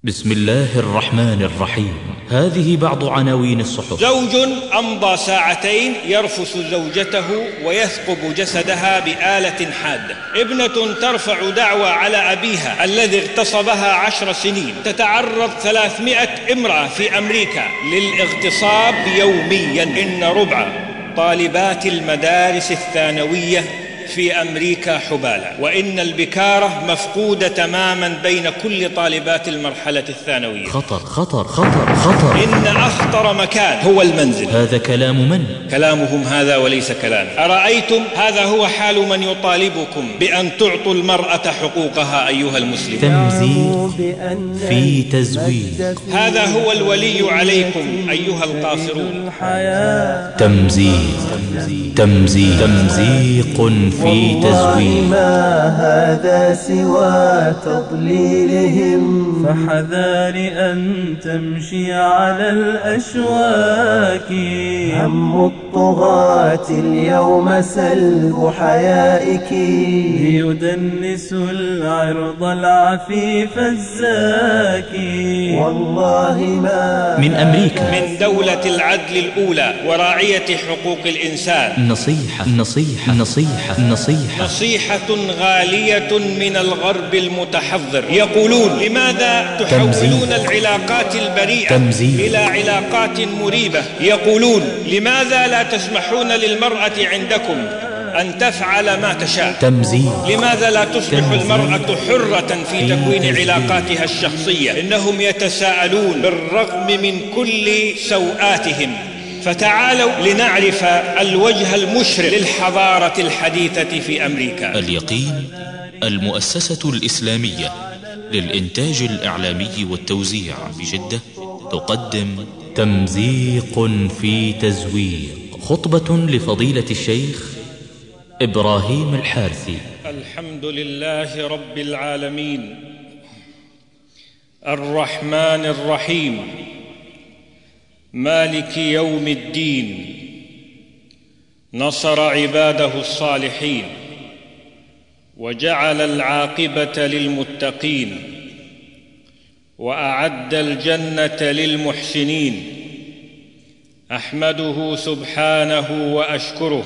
بسم الله الرحمن الرحيم. هذه بعض عناوين الصحف. زوج أمضى ساعتين يرفس زوجته ويثقب جسدها بآلة حادة. ابنة ترفع دعوى على أبيها الذي اغتصبها 10 سنين. تتعرض 300 امرأة في أمريكا للاغتصاب يوميا. إن ربع طالبات المدارس الثانوية في أمريكا حبالة، وإن البكارة مفقودة تماما بين كل طالبات المرحلة الثانوية. خطر خطر خطر خطر. إن أخطر مكان هو المنزل. هذا كلام من؟ كلامهم هذا وليس كلامي. أرأيتم؟ هذا هو حال من يطالبكم بأن تعطوا المرأة حقوقها أيها المسلمون. تمزيق في تزويق. هذا هو الولي عليكم أيها القاصرون. تمزيق تمزيق تمزيق في تزويق. ما هذا سوى تضليلهم، فحذار أن تمشي على الأشواك. هم الطغاة اليوم سلب حيائك، ليدنس العرض العفيف الزاكي. والله ما من أمريكا، من دولة العدل الأولى وراعية حقوق الإنسان، نصيحة نصيحة نصيحة نصيحة نصيحة غالية من الغرب المتحضر. يقولون: لماذا تحولون العلاقات البريئة إلى علاقات مريبة؟ يقولون: لماذا لا تسمحون للمرأة عندكم أن تفعل ما تشاء؟ تمزيق. لماذا لا تصبح المرأة حرة في تكوين علاقاتها الشخصية؟ إنهم يتساءلون بالرغم من كل سوءاتهم. فتعالوا لنعرف الوجه المشرق للحضارة الحديثة في أمريكا. اليقين، المؤسسة الإسلامية للإنتاج الإعلامي والتوزيع بجدة، تقدم تمزيق في تزويق. خطبة لفضيلة الشيخ إبراهيم الحارثي. الحمد لله رب العالمين، الرحمن الرحيم، مالك يوم الدين. نصر عباده الصالحين وجعل العاقبة للمتقين وأعد الجنة للمحسنين. أحمده سبحانه وأشكره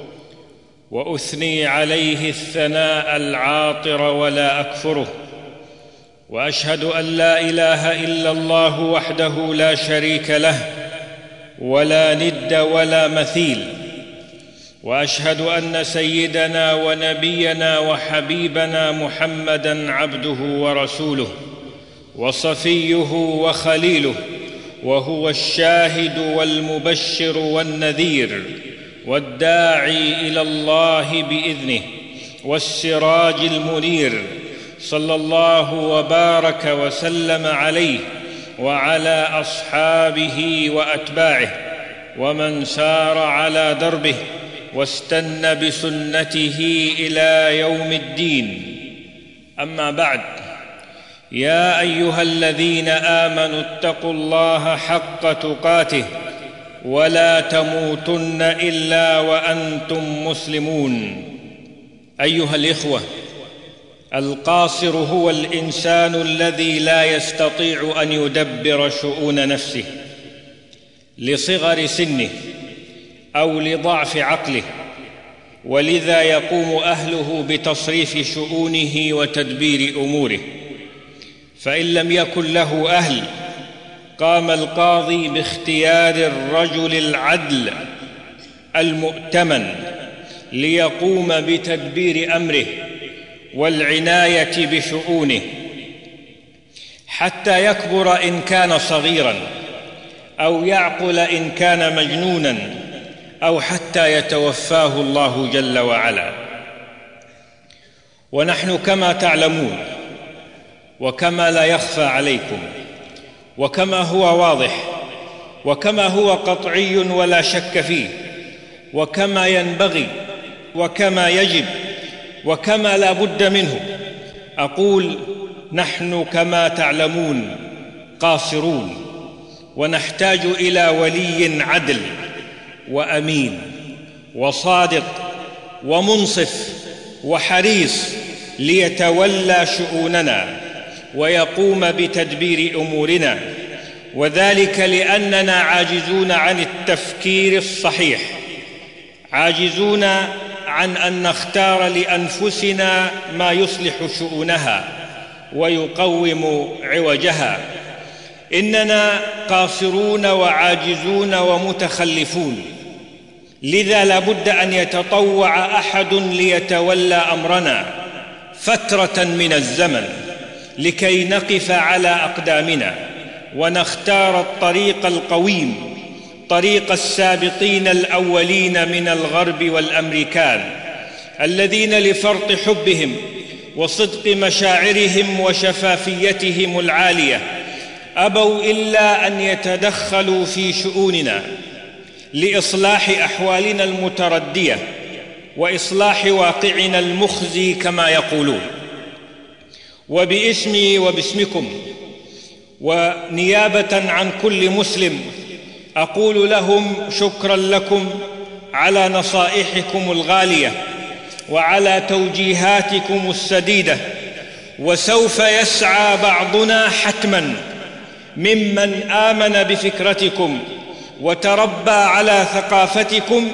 وأثني عليه الثناء العاطر ولا أكفره، وأشهد أن لا إله إلا الله وحده لا شريك له ولا ند ولا مثيل، وأشهد أن سيدنا ونبينا وحبيبنا محمدًا عبده ورسوله وصفيه وخليله، وهو الشاهد والمبشر والنذير والداعي إلى الله بإذنه والسراج المنير، صلى الله وبارك وسلم عليه وعلى أصحابه وأتباعه ومن سار على دربه واستنى بسنته إلى يوم الدين. أما بعد، يا أيها الذين آمنوا اتقوا الله حق تقاته ولا تموتن إلا وأنتم مسلمون. أيها الإخوة، القاصر هو الإنسان الذي لا يستطيع أن يدبر شؤون نفسه لصغر سنه أو لضعف عقله، ولذا يقوم أهله بتصريف شؤونه وتدبير أموره. فإن لم يكن له أهل، قام القاضي باختيار الرجل العدل المؤتمن ليقوم بتدبير أمره والعناية بشؤونه حتى يكبر إن كان صغيراً، أو يعقل إن كان مجنوناً، أو حتى يتوفاه الله جل وعلا. ونحن كما تعلمون، وكما لا يخفى عليكم، وكما هو واضح، وكما هو قطعي ولا شك فيه، وكما ينبغي، وكما يجب، وكما لا بد منه، أقول: نحن كما تعلمون قاصرون، ونحتاج إلى ولي عدل وأمين وصادق ومنصف وحريص ليتولى شؤوننا ويقوم بتدبير أمورنا، وذلك لأننا عاجزون عن التفكير الصحيح، عاجزون عن أن نختار لأنفسنا ما يصلح شؤونها ويقوم عوجها. إننا قاصرون وعاجزون ومتخلفون، لذا لا بد أن يتطوع أحد ليتولى أمرنا فترة من الزمن لكي نقف على أقدامنا ونختار الطريق القويم، طريق السابقين الأولين من الغرب والأمريكان، الذين لفرط حبهم وصدق مشاعرهم وشفافيتهم العالية أبوا إلا أن يتدخلوا في شؤوننا لإصلاح أحوالنا المتردية وإصلاح واقعنا المخزي كما يقولون. وباسمي وباسمكم ونيابة عن كل مسلم أقول لهم شكرا لكم على نصائحكم الغالية وعلى توجيهاتكم السديدة. وسوف يسعى بعضنا حتما ممن آمن بفكرتكم وتربى على ثقافتكم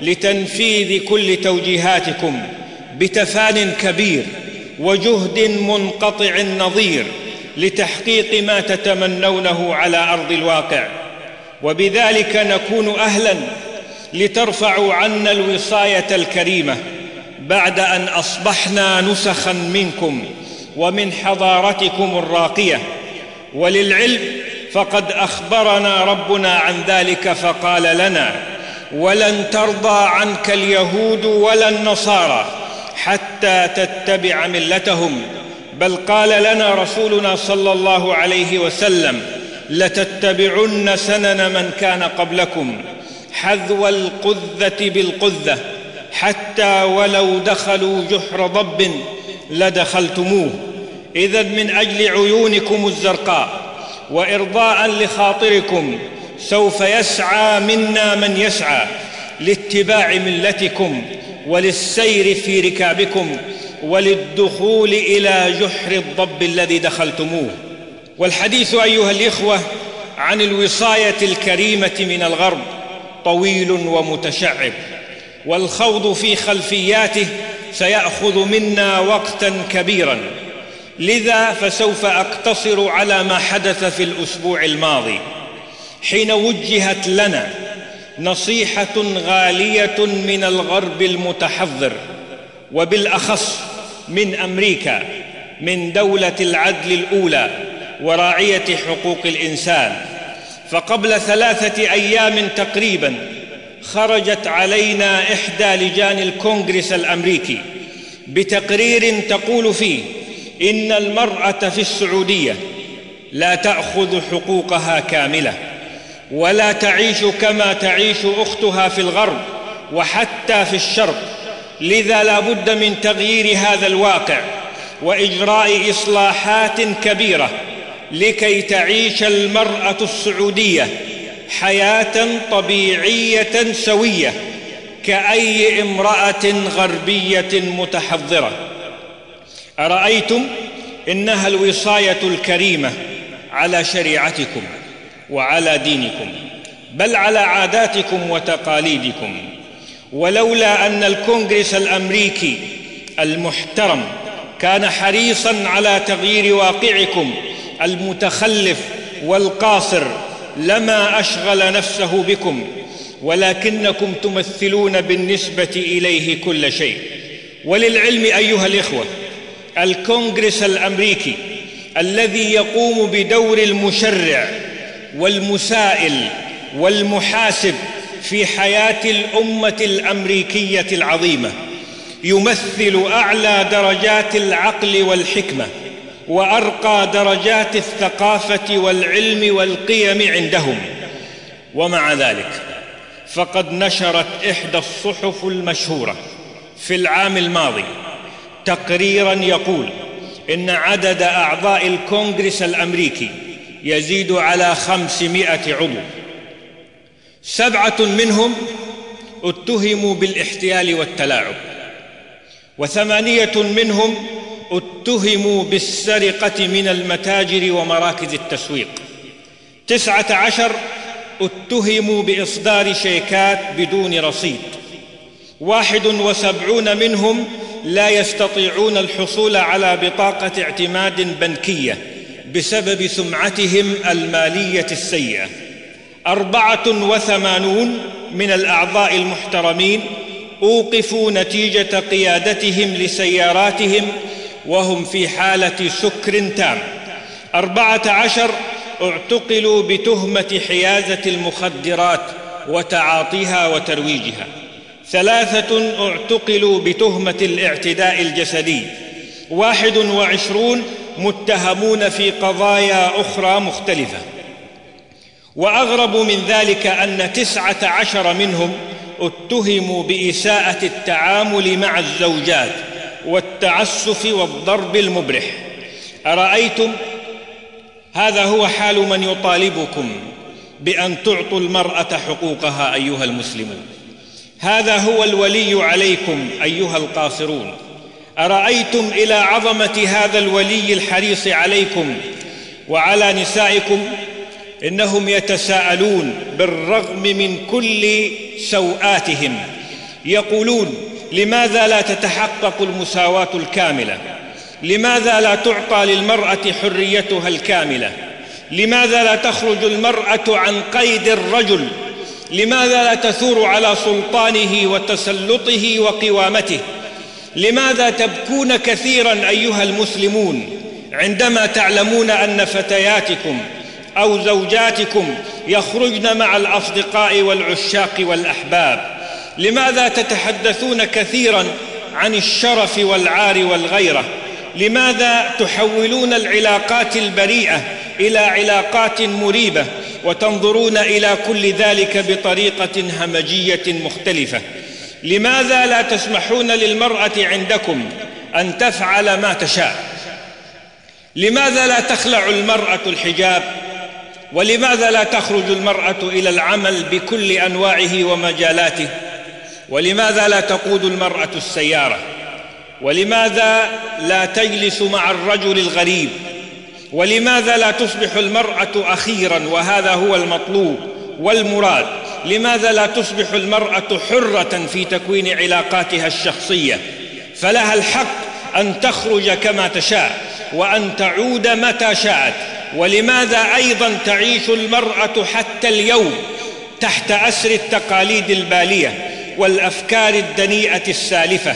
لتنفيذ كل توجيهاتكم بتفان كبير وجهد منقطع النظير لتحقيق ما تتمنونه على أرض الواقع، وبذلك نكون أهلاً لترفعوا عنا الوصاية الكريمة بعد أن أصبحنا نسخاً منكم ومن حضارتكم الراقية. وللعلم فقد أخبرنا ربنا عن ذلك فقال لنا: ولن ترضى عنك اليهود ولا النصارى حتى تتبع ملتهم. بل قال لنا رسولنا صلى الله عليه وسلم: لتتبعن سنن من كان قبلكم حذو القذة بالقذة حتى ولو دخلوا جحر ضب لدخلتموه. إذن من أجل عيونكم الزرقاء وإرضاء لخاطركم سوف يسعى منا من يسعى لاتباع ملتكم وللسير في ركابكم وللدخول إلى جحر الضب الذي دخلتموه. والحديث أيها الإخوة عن الوصاية الكريمة من الغرب طويل ومتشعب، والخوض في خلفياته سيأخذ منا وقتا كبيرا، لذا فسوف أقتصر على ما حدث في الأسبوع الماضي حين وجهت لنا نصيحة غالية من الغرب المتحضر، وبالأخص من أمريكا، من دولة العدل الأولى وراعية حقوق الإنسان. فقبل 3 أيام تقريبا خرجت علينا إحدى لجان الكونغرس الأمريكي بتقرير تقول فيه إن المرأة في السعودية لا تأخذ حقوقها كاملة ولا تعيش كما تعيش أختها في الغرب وحتى في الشرق، لذا لا بد من تغيير هذا الواقع وإجراء إصلاحات كبيرة لكي تعيش المرأة السعودية حياة طبيعية سوية كأي امرأة غربية متحضرة. أرأيتم إنها الوصاية الكريمة على شريعتكم وعلى دينكم، بل على عاداتكم وتقاليدكم. ولولا أن الكونغرس الأمريكي المحترم كان حريصاً على تغيير واقعكم المتخلف والقاصر لما أشغل نفسه بكم، ولكنكم تمثلون بالنسبة إليه كل شيء. وللعلم أيها الإخوة، الكونغرس الأمريكي الذي يقوم بدور المشرع والمسائل والمحاسب في حياة الأمة الأمريكية العظيمة يمثل أعلى درجات العقل والحكمة وأرقى درجات الثقافة والعلم والقيم عندهم. ومع ذلك فقد نشرت إحدى الصحف المشهورة في العام الماضي تقريراً يقول إن عدد أعضاء الكونغرس الأمريكي يزيد على 500 عضو، 7 منهم اتهموا بالاحتيال والتلاعب، و8 منهم اتهموا بالسرقة من المتاجر ومراكز التسويق. 19 اتهموا بإصدار شيكات بدون رصيد. 71 منهم لا يستطيعون الحصول على بطاقة اعتماد بنكية بسبب سمعتهم المالية السيئة. 84 من الأعضاء المحترمين أوقفوا نتيجة قيادتهم لسياراتهم وهم في حالة سكر تام. 14 اعتقلوا بتهمة حيازة المخدرات وتعاطيها وترويجها. 3 اعتقلوا بتهمة الاعتداء الجسدي. 21 متهمون في قضايا أخرى مختلفة. وأغرب من ذلك أن 19 منهم اتهموا بإساءة التعامل مع الزوجات والتعسف والضرب المبرح. أرأيتم؟ هذا هو حال من يطالبكم بأن تعطوا المرأة حقوقها أيها المسلمون. هذا هو الولي عليكم أيها القاصرون. أرأيتم إلى عظمة هذا الولي الحريص عليكم وعلى نسائكم؟ إنهم يتساءلون بالرغم من كل سوءاتهم، يقولون: لماذا لا تتحقق المساواة الكاملة؟ لماذا لا تعطى للمرأة حريتها الكاملة؟ لماذا لا تخرج المرأة عن قيد الرجل؟ لماذا لا تثور على سلطانه وتسلطه وقوامته؟ لماذا تبكون كثيرا أيها المسلمون عندما تعلمون أن فتياتكم أو زوجاتكم يخرجن مع الأصدقاء والعشاق والأحباب؟ لماذا تتحدثون كثيرا عن الشرف والعار والغيرة؟ لماذا تحولون العلاقات البريئة إلى علاقات مريبة وتنظرون إلى كل ذلك بطريقة همجية مختلفة؟ لماذا لا تسمحون للمرأة عندكم أن تفعل ما تشاء؟ لماذا لا تخلع المرأة الحجاب؟ ولماذا لا تخرج المرأة إلى العمل بكل أنواعه ومجالاته؟ ولماذا لا تقود المرأة السيارة؟ ولماذا لا تجلس مع الرجل الغريب؟ ولماذا لا تصبح المرأة أخيراً، وهذا هو المطلوب والمراد، لماذا لا تصبح المرأة حرة في تكوين علاقاتها الشخصية؟ فلها الحق أن تخرج كما تشاء وأن تعود متى شاءت. ولماذا أيضاً تعيش المرأة حتى اليوم تحت أسر التقاليد البالية والأفكار الدنيئة السالفة،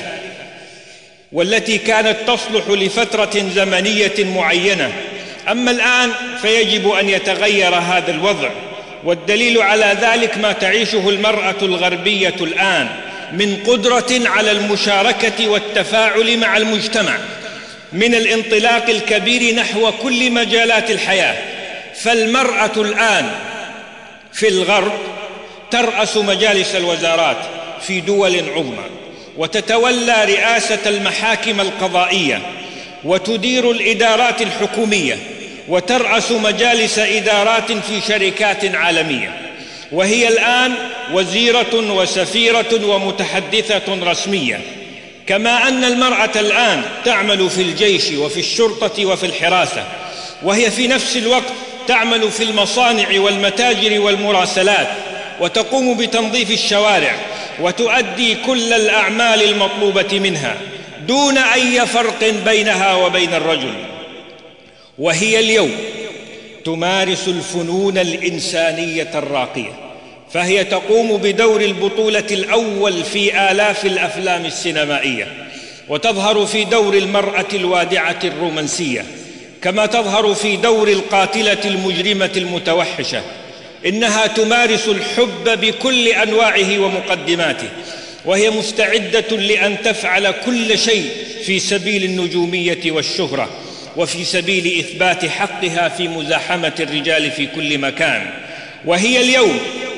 والتي كانت تصلح لفترة زمنية معينة؟ أما الآن فيجب أن يتغير هذا الوضع، والدليل على ذلك ما تعيشه المرأة الغربية الآن من قدرة على المشاركة والتفاعل مع المجتمع، من الانطلاق الكبير نحو كل مجالات الحياة. فالمرأة الآن في الغرب ترأس مجالس الوزارات في دول عظمى، وتتولى رئاسة المحاكم القضائية، وتدير الإدارات الحكومية، وترأس مجالس إدارات في شركات عالمية، وهي الآن وزيرة وسفيرة ومتحدثة رسمية. كما أن المرأة الآن تعمل في الجيش وفي الشرطة وفي الحراسة، وهي في نفس الوقت تعمل في المصانع والمتاجر والمراسلات، وتقوم بتنظيف الشوارع، وتؤدي كل الأعمال المطلوبة منها دون أي فرق بينها وبين الرجل. وهي اليوم تمارس الفنون الإنسانية الراقية، فهي تقوم بدور البطولة الأول في آلاف الأفلام السينمائية، وتظهر في دور المرأة الوادعة الرومانسية، كما تظهر في دور القاتلة المجرمة المتوحشة. إنها تمارس الحب بكل أنواعه ومقدماته، وهي مستعدة لأن تفعل كل شيء في سبيل النجومية والشهرة، وفي سبيل إثبات حقها في مزاحمة الرجال في كل مكان. وهي اليوم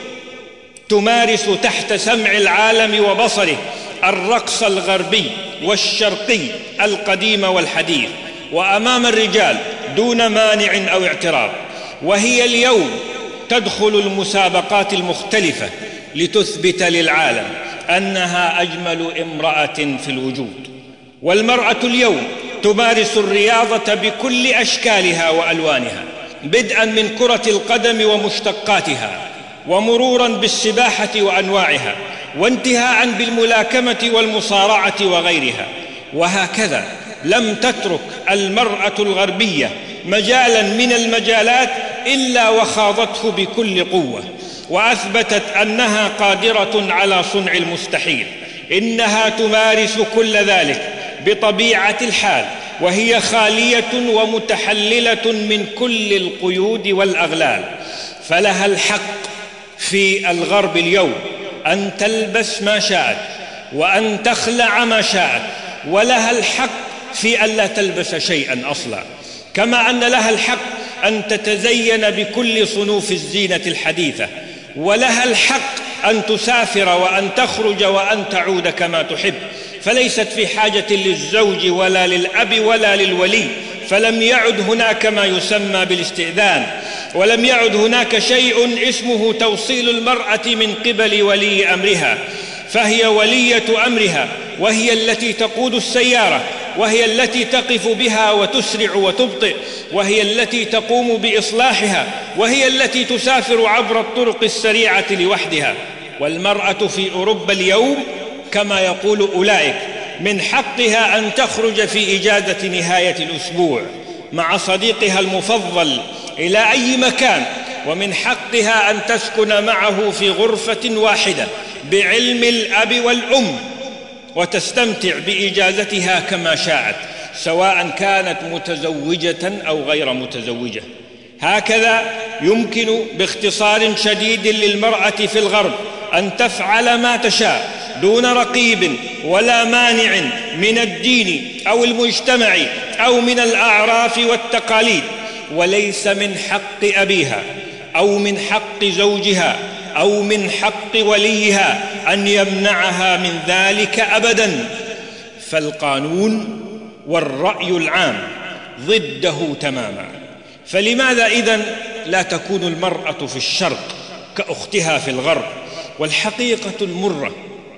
تمارس تحت سمع العالم وبصره الرقص الغربي والشرقي القديم والحديث، وأمام الرجال دون مانع أو اعتراض. وهي اليوم تدخل المسابقات المختلفة لتثبت للعالم أنها أجمل امرأة في الوجود. والمرأة اليوم تمارس الرياضة بكل أشكالها وألوانها، بدءا من كرة القدم ومشتقاتها، ومرورا بالسباحة وأنواعها، وانتهاء بالملاكمة والمصارعة وغيرها. وهكذا لم تترك المرأة الغربية مجالا من المجالات إلا وخاضته بكل قوة، وأثبتت أنها قادرة على صنع المستحيل. إنها تمارس كل ذلك بطبيعة الحال، وهي خالية ومتحللة من كل القيود والأغلال. فلها الحق في الغرب اليوم أن تلبس ما شاءت وأن تخلع ما شاءت، ولها الحق في أن لا تلبس شيئا أصلا، كما أن لها الحق أن تتزين بكل صنوف الزينة الحديثة، ولها الحق أن تسافر وأن تخرج وأن تعود كما تحب، فليست في حاجة للزوج ولا للأب ولا للولي. فلم يعد هناك ما يسمى بالاستئذان، ولم يعد هناك شيء اسمه توصيل المرأة من قبل ولي أمرها، فهي ولية أمرها، وهي التي تقود السيارة، وهي التي تقف بها وتسرع وتبطئ، وهي التي تقوم بإصلاحها، وهي التي تسافر عبر الطرق السريعة لوحدها. والمرأة في أوروبا اليوم كما يقول أولئك من حقها أن تخرج في إجازة نهاية الأسبوع مع صديقها المفضل إلى أي مكان، ومن حقها أن تسكن معه في غرفة واحدة بعلم الأب والأم، وتستمتع بإجازتها كما شاءت، سواء كانت متزوجة أو غير متزوجة. هكذا يمكن باختصار شديد للمرأة في الغرب أن تفعل ما تشاء دون رقيب ولا مانع من الدين أو المجتمع أو من الأعراف والتقاليد، وليس من حق أبيها أو من حق زوجها أو من حق وليها أن يمنعها من ذلك أبدا. فالقانون والرأي العام ضده تماما. فلماذا إذن لا تكون المرأة في الشرق كأختها في الغرب؟ والحقيقة المرة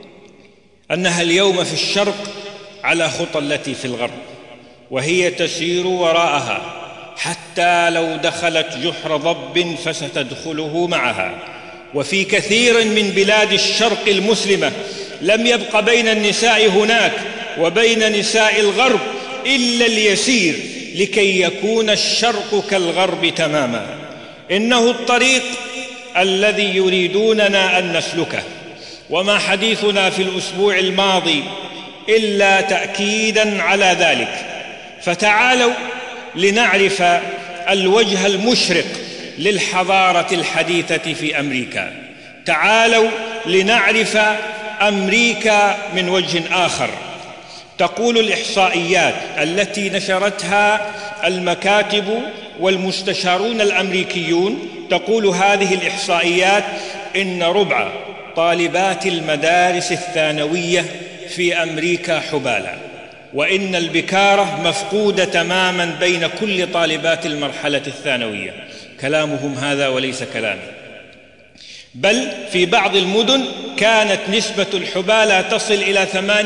أنها اليوم في الشرق على خطى التي في الغرب، وهي تسير وراءها، حتى لو دخلت جحر ضب فستدخله معها. وفي كثير من بلاد الشرق المسلمة لم يبق بين النساء هناك وبين نساء الغرب إلا اليسير لكي يكون الشرق كالغرب تماما. إنه الطريق الذي يريدوننا أن نسلكه، وما حديثنا في الأسبوع الماضي إلا تأكيدا على ذلك. فتعالوا لنعرف الوجه المشرق للحضارة الحديثة في أمريكا. تعالوا لنعرف أمريكا من وجه آخر. تقول الإحصائيات التي نشرتها المكاتب والمستشارون الأمريكيون، تقول هذه الإحصائيات إن ربع طالبات المدارس الثانوية في أمريكا حبالى، وإن البكارة مفقودة تماما بين كل طالبات المرحلة الثانوية. كلامهم هذا وليس كلامي. بل في بعض المدن كانت نسبة الحبالى تصل إلى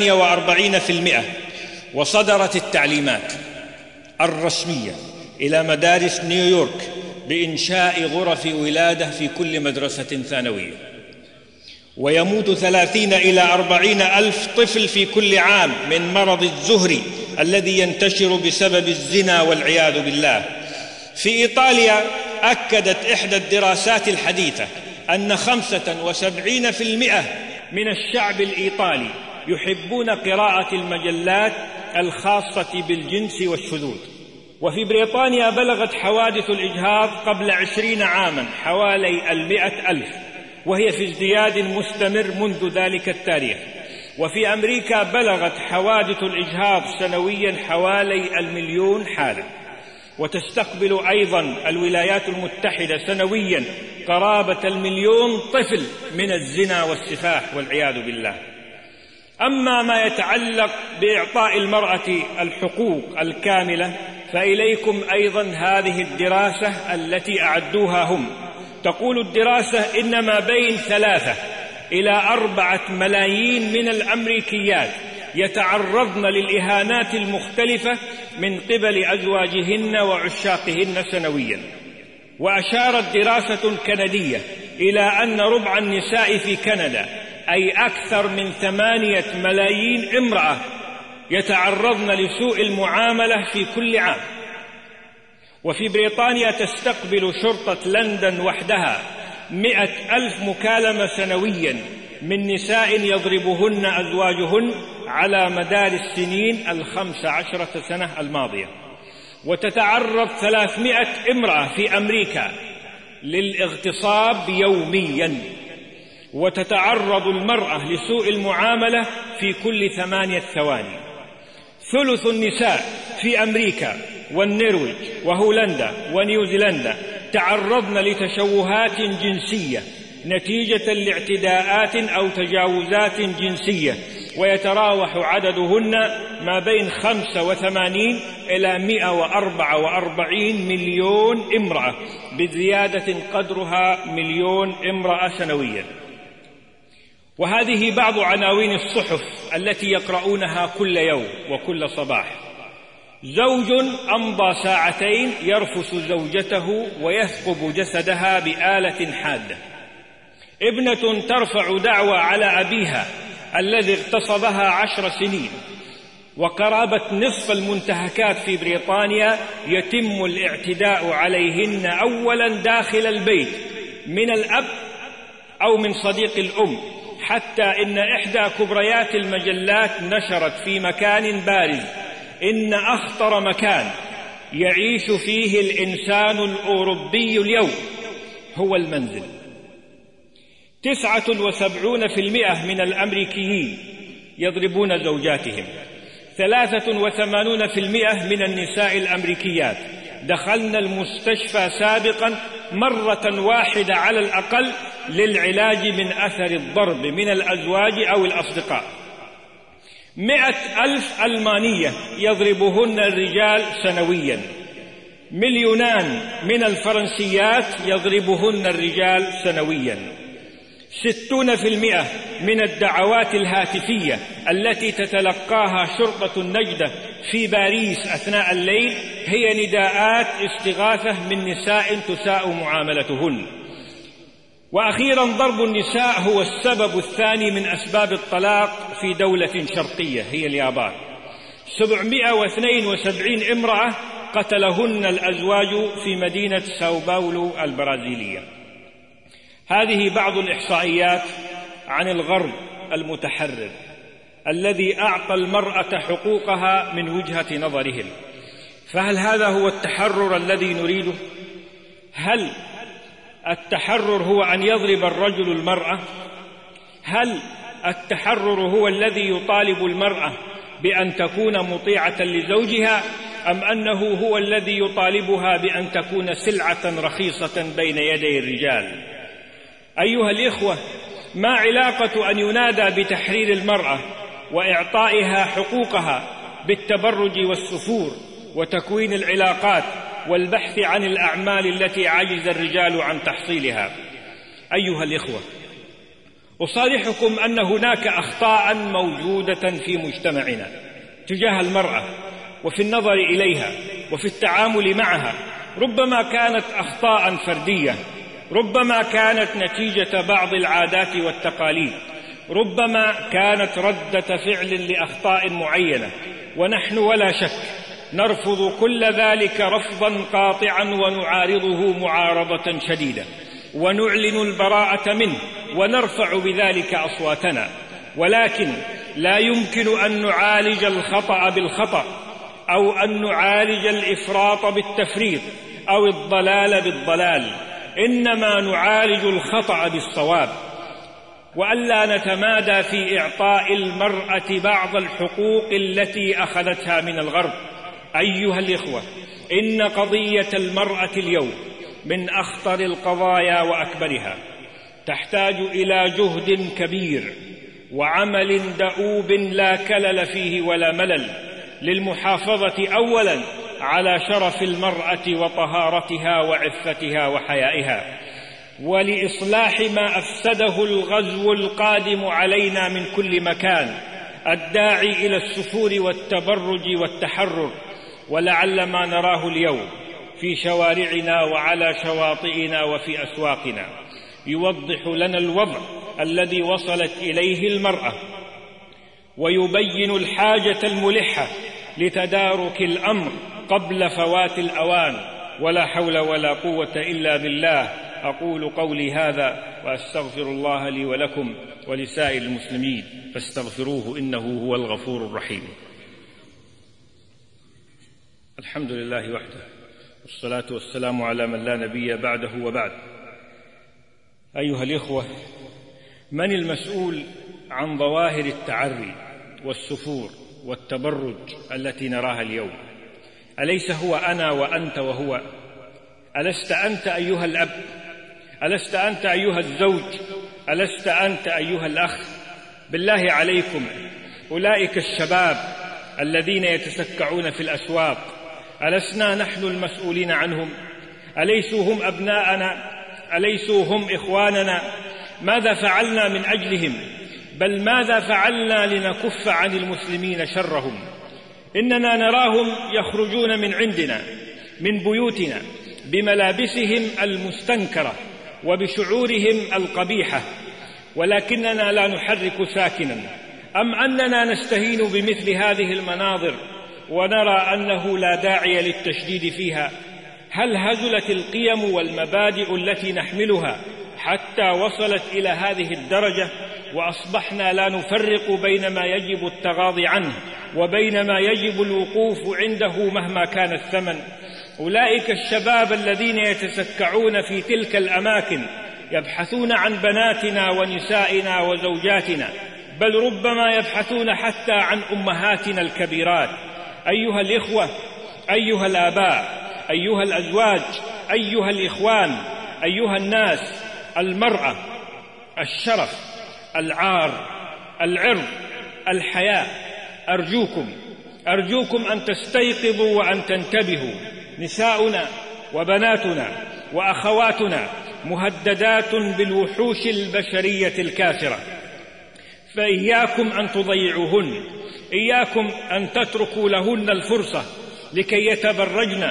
48%. وصدرت التعليمات الرسمية إلى مدارس نيويورك بإنشاء غرف ولادة في كل مدرسة ثانوية، ويموت 30 إلى 40 ألف طفل في كل عام من مرض الزهري الذي ينتشر بسبب الزنا والعياذ بالله. في إيطاليا أكدت إحدى الدراسات الحديثة أن 75% من الشعب الإيطالي يحبون قراءة المجلات الخاصة بالجنس والشذوذ. وفي بريطانيا بلغت حوادث الإجهاض قبل 20 عاما حوالي 100,000، وهي في ازدياد مستمر منذ ذلك التاريخ. وفي أمريكا بلغت حوادث الإجهاض سنويا حوالي 1,000,000 حالة. وتستقبل أيضا الولايات المتحدة سنويا قرابة 1,000,000 طفل من الزنا والسفاح والعياذ بالله. أما ما يتعلق بإعطاء المرأة الحقوق الكاملة فإليكم أيضا هذه الدراسة التي أعدوها هم. تقول الدراسة إن ما بين 3 إلى 4 ملايين من الأمريكيات يتعرضن للإهانات المختلفة من قبل أزواجهن وعشاقهن سنويا. وأشارت دراسة كندية إلى أن ربع النساء في كندا، أي أكثر من 8 ملايين امرأة، يتعرضن لسوء المعاملة في كل عام. وفي بريطانيا تستقبل شرطة لندن وحدها 100,000 مكالمة سنويا من نساء يضربهن أزواجهن على مدار السنين 15 سنة الماضية. وتتعرض 300 امرأة في أمريكا للاغتصاب يوميا. وتتعرض المرأة لسوء المعاملة في كل 8 ثواني. ثلث النساء في أمريكا والنرويج وهولندا ونيوزيلندا تعرضن لتشوهات جنسية نتيجة لاعتداءات أو تجاوزات جنسية، ويتراوح عددهن ما بين 85 إلى 144 مليون امرأة، بزيادة قدرها 1,000,000 امرأة سنويا. وهذه بعض عناوين الصحف التي يقرؤونها كل يوم وكل صباح. زوج أمضى 2 ساعة يرفس زوجته ويثقب جسدها بآلة حادة. ابنة ترفع دعوى على أبيها الذي اغتصبها 10 سنين. وقرابة نصف المنتهكات في بريطانيا يتم الاعتداء عليهن أولا داخل البيت من الأب أو من صديق الأم، حتى إن إحدى كبريات المجلات نشرت في مكان بارز إن أخطر مكان يعيش فيه الإنسان الأوروبي اليوم هو المنزل. 79% من الأمريكيين يضربون زوجاتهم. 83% من النساء الأمريكيات دخلن المستشفى سابقا مرة واحدة على الأقل للعلاج من أثر الضرب من الأزواج أو الأصدقاء. 100,000 ألمانية يضربهن الرجال سنويا. 2,000,000 من الفرنسيات يضربهن الرجال سنويا. 60% من الدعوات الهاتفية التي تتلقاها شرطة النجدة في باريس أثناء الليل هي نداءات استغاثة من نساء تساء معاملتهن. وأخيرا، ضرب النساء هو السبب الثاني من أسباب الطلاق في دولة شرقية هي اليابان. 772 امرأة قتلهن الأزواج في مدينة ساو باولو البرازيلية. هذه بعض الإحصائيات عن الغرب المتحرر الذي أعطى المرأة حقوقها من وجهة نظرهم. فهل هذا هو التحرر الذي نريده؟ هل التحرر هو أن يضرب الرجل المرأة؟ هل التحرر هو الذي يطالب المرأة بأن تكون مطيعة لزوجها، أم أنه هو الذي يطالبها بأن تكون سلعة رخيصة بين يدي الرجال؟ أيها الإخوة، ما علاقة أن ينادى بتحرير المرأة وإعطائها حقوقها بالتبرج والسفور وتكوين العلاقات والبحث عن الأعمال التي عجز الرجال عن تحصيلها؟ أيها الإخوة، أصارحكم أن هناك أخطاء موجودة في مجتمعنا تجاه المرأة وفي النظر إليها وفي التعامل معها. ربما كانت أخطاء فردية، ربما كانت نتيجة بعض العادات والتقاليد، ربما كانت ردة فعل لأخطاء معينة، ونحن ولا شك نرفض كل ذلك رفضا قاطعا ونعارضه معارضة شديدة، ونعلن البراءة منه ونرفع بذلك أصواتنا. ولكن لا يمكن أن نعالج الخطأ بالخطأ، أو أن نعالج الإفراط بالتفريط، أو الضلال بالضلال. إنما نعالج الخطأ بالصواب، وألا نتمادى في إعطاء المرأة بعض الحقوق التي أخذتها من الغرب. أيها الإخوة، إن قضية المرأة اليوم من أخطر القضايا وأكبرها، تحتاج إلى جهد كبير وعمل دؤوب لا كلل فيه ولا ملل، للمحافظة أولا على شرف المرأة وطهارتها وعفتها وحيائها، ولإصلاح ما أفسده الغزو القادم علينا من كل مكان، الداعي إلى السفور والتبرج والتحرر، ولعل ما نراه اليوم في شوارعنا وعلى شواطئنا وفي أسواقنا يوضح لنا الوضع الذي وصلت إليه المرأة، ويبين الحاجة الملحة لتدارك الأمر قبل فوات الأوان. ولا حول ولا قوة إلا بالله. أقول قولي هذا وأستغفر الله لي ولكم ولسائر المسلمين فاستغفروه إنه هو الغفور الرحيم. الحمد لله وحده، والصلاة والسلام على من لا نبي بعده، وبعد. أيها الإخوة، من المسؤول عن ظواهر التعري والسفور والتبرج التي نراها اليوم؟ أليس هو أنا وأنت وهو؟ ألست أنت أيها الأب؟ ألست أنت أيها الزوج؟ ألست أنت أيها الأخ؟ بالله عليكم، أولئك الشباب الذين يتسكعون في الأسواق ألسنا نحن المسؤولين عنهم؟ أليسوا هم أبناءنا؟ أليسوا هم إخواننا؟ ماذا فعلنا من أجلهم؟ بل ماذا فعلنا لنكف عن المسلمين شرهم؟ إننا نراهم يخرجون من عندنا من بيوتنا بملابسهم المستنكرة وبشعورهم القبيحة، ولكننا لا نحرك ساكنا. أم أننا نستهين بمثل هذه المناظر ونرى أنه لا داعي للتشديد فيها؟ هل هزلت القيم والمبادئ التي نحملها حتى وصلت إلى هذه الدرجة، وأصبحنا لا نفرق بين ما يجب التغاضي عنه وبين ما يجب الوقوف عنده مهما كان الثمن؟ أولئك الشباب الذين يتسكعون في تلك الأماكن يبحثون عن بناتنا ونسائنا وزوجاتنا، بل ربما يبحثون حتى عن أمهاتنا الكبيرات. أيها الإخوة، أيها الآباء، أيها الأزواج، أيها الإخوان، أيها الناس، المرأة، الشرف، العار، العرض، الحياء، أرجوكم أن تستيقظوا وأن تنتبهوا. نساؤنا وبناتنا وأخواتنا مهددات بالوحوش البشرية الكافرة، فإياكم أن تضيعوهن، إياكم أن تتركوا لهن الفرصة لكي يتبرجن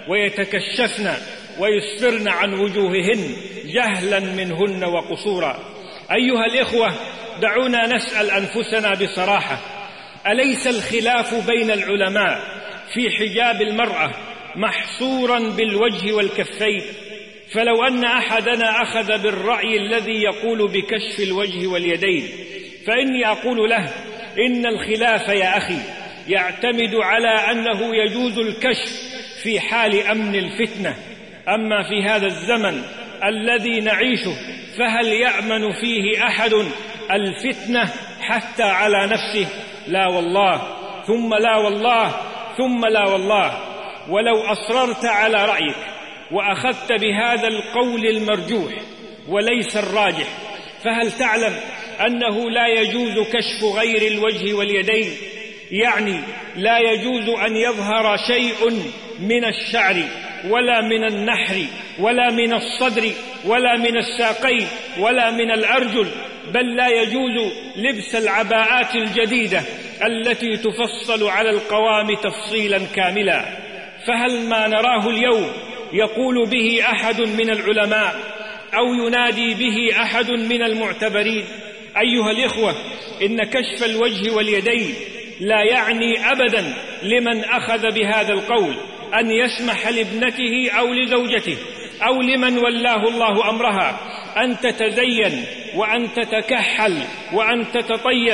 ويتكشفن ويسفرن عن وجوههن جهلا منهن وقصورا. أيها الإخوة، دعونا نسأل أنفسنا بصراحة: أليس الخلاف بين العلماء في حجاب المرأة محصورا بالوجه والكفين؟ فلو أن أحدنا أخذ بالرأي الذي يقول بكشف الوجه واليدين، فإني أقول له: إن الخلاف يا أخي يعتمد على أنه يجوز الكشف في حال أمن الفتنة. أما في هذا الزمن الذي نعيشه فهل يأمن فيه أحد الفتنة حتى على نفسه؟ لا والله، ثم لا والله، ثم لا والله. ولو أصررت على رأيك وأخذت بهذا القول المرجوح وليس الراجح، فهل تعلم أنه لا يجوز كشف غير الوجه واليدين؟ يعني لا يجوز أن يظهر شيء من الشعر ولا من النحر ولا من الصدر ولا من الساقين ولا من الأرجل، بل لا يجوز لبس العباءات الجديدة التي تفصل على القوام تفصيلا كاملا. فهل ما نراه اليوم يقول به أحد من العلماء أو ينادي به أحد من المعتبرين؟ أيها الإخوة، إن كشف الوجه واليدين لا يعني أبدا لمن أخذ بهذا القول أن يسمح لابنته أو لزوجته أو لمن ولاه الله أمرها أن تتزين وأن تتكحل وأن تتطيب.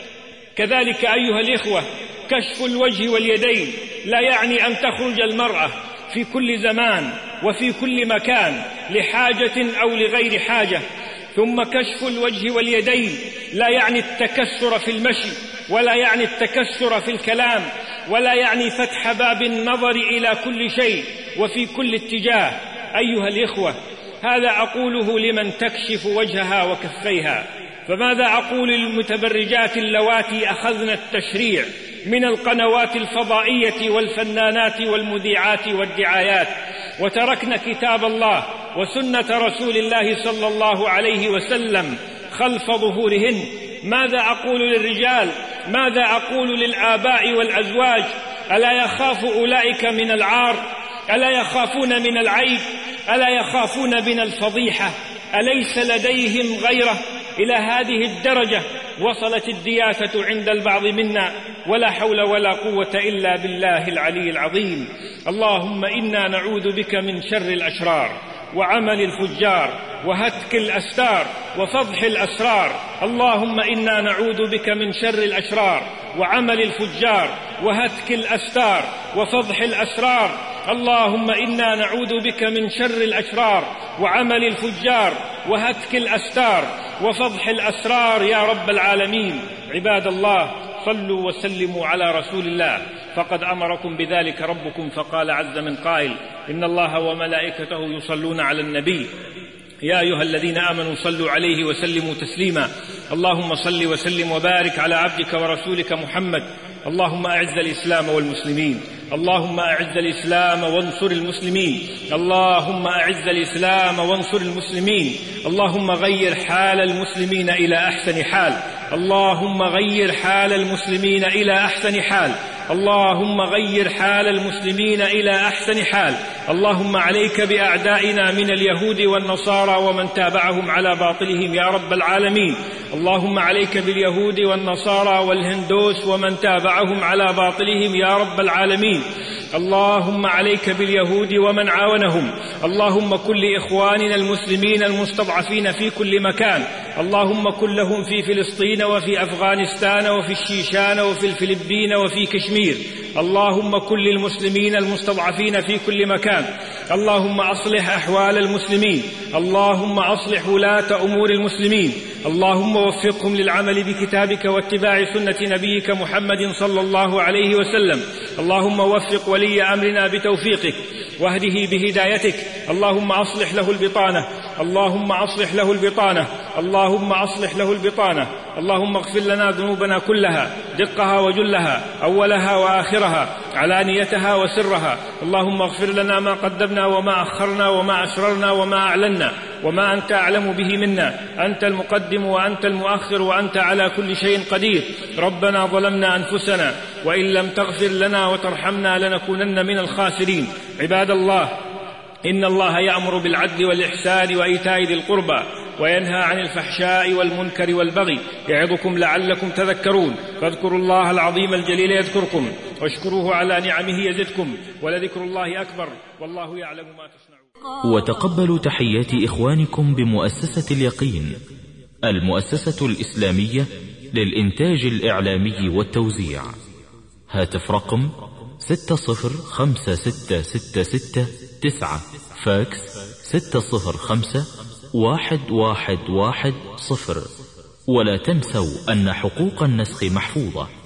كذلك أيها الإخوة، كشف الوجه واليدين لا يعني أن تخرج المرأة في كل زمان وفي كل مكان لحاجة أو لغير حاجة. ثم كشف الوجه واليدين لا يعني التكسر في المشي، ولا يعني التكسر في الكلام، ولا يعني فتح باب النظر إلى كل شيء وفي كل اتجاه. أيها الإخوة، هذا أقوله لمن تكشف وجهها وكفيها، فماذا أقول للمتبرجات اللواتي أخذن التشريع من القنوات الفضائية والفنانات والمذيعات والدعايات وتركن كتاب الله وسنة رسول الله صلى الله عليه وسلم خلف ظهورهن؟ ماذا أقول للرجال ماذا أقول للآباء والأزواج؟ ألا يخاف أولئك من العار؟ ألا يخافون من العيب؟ ألا يخافون من الفضيحة؟ أليس لديهم غيره؟ إلى هذه الدرجة وصلت الدياثة عند البعض منا، ولا حول ولا قوة إلا بالله العلي العظيم. اللهم إنا نعوذ بك من شر الأشرار وعمل الفجار وهتك الأستار وفضح الأسرار. اللهم إنا نعوذ بك من شر الأشرار وعمل الفجار وهتك الأستار وفضح الأسرار. اللهم إنا نعوذ بك من شر الأشرار وعمل الفجار وهتك الأستار وفضح الأسرار يا رب العالمين. عباد الله، صلوا وسلموا على رسول الله، فقد أمركم بذلك ربكم، فقال عز من قائل: إن الله وملائكته يصلون على النبي يا أيها الذين آمنوا صلوا عليه وسلموا تسليما. اللهم صل وسلم وبارك على عبدك ورسولك محمد. اللهم أعز الإسلام والمسلمين، اللهم أعز الإسلام وانصر المسلمين، اللهم أعز الإسلام وانصر المسلمين. اللهم غير حال المسلمين إلى أحسن حال، اللهم غير حال المسلمين إلى أحسن حال، اللهم غير حال المسلمين إلى أحسن حال. اللهم عليك بأعدائنا من اليهود والنصارى ومن تابعهم على باطلهم يا رب العالمين. اللهم عليك باليهود والنصارى والهندوس ومن تابعهم على باطلهم يا رب العالمين. اللهم عليك باليهود ومن عاونهم. اللهم كن لإخواننا المسلمين المستضعفين في كل مكان، اللهم كن لهم في فلسطين وفي أفغانستان وفي الشيشان وفي الفلبين وفي كشمير. اللهم كن للمسلمين المستضعفين في كل مكان. اللهم أصلح أحوال المسلمين، اللهم أصلح ولاة أمور المسلمين، اللهم وفقهم للعمل بكتابك واتباع سنة نبيك محمد صلى الله عليه وسلم. اللهم وفق ولي أمرنا بتوفيقك واهده بهدايتك. اللهم أصلح له البطانة، اللهم أصلح له البطانة، اللهم أصلح له البطانة. اللهم اغفر لنا ذنوبنا كلها، دقها وجلها، أولها وآخرها، علانيتها وسرها. اللهم اغفر لنا ما قدمنا وما أخرنا وما أسررنا وما أعلنا وما أنت أعلم به منا. أنت المقدم وأنت المؤخر وأنت على كل شيء قدير. ربنا ظلمنا أنفسنا وإن لم تغفر لنا وترحمنا لنكونن من الخاسرين. عباد الله، إن الله يأمر بالعدل والإحسان وإيتاء ذي القربى وينهى عن الفحشاء والمنكر والبغي، يعظكم لعلكم تذكرون. فاذكروا الله العظيم الجليل يذكركم، واشكروه على نعمه يزدكم، ولذكر الله أكبر، والله يعلم ما تصنعون. وتقبلوا تحيات إخوانكم بمؤسسة اليقين، المؤسسة الإسلامية للإنتاج الإعلامي والتوزيع. هاتف رقم 605666 فاكس 605-1110. ولا تنسوا أن حقوق النسخ محفوظة.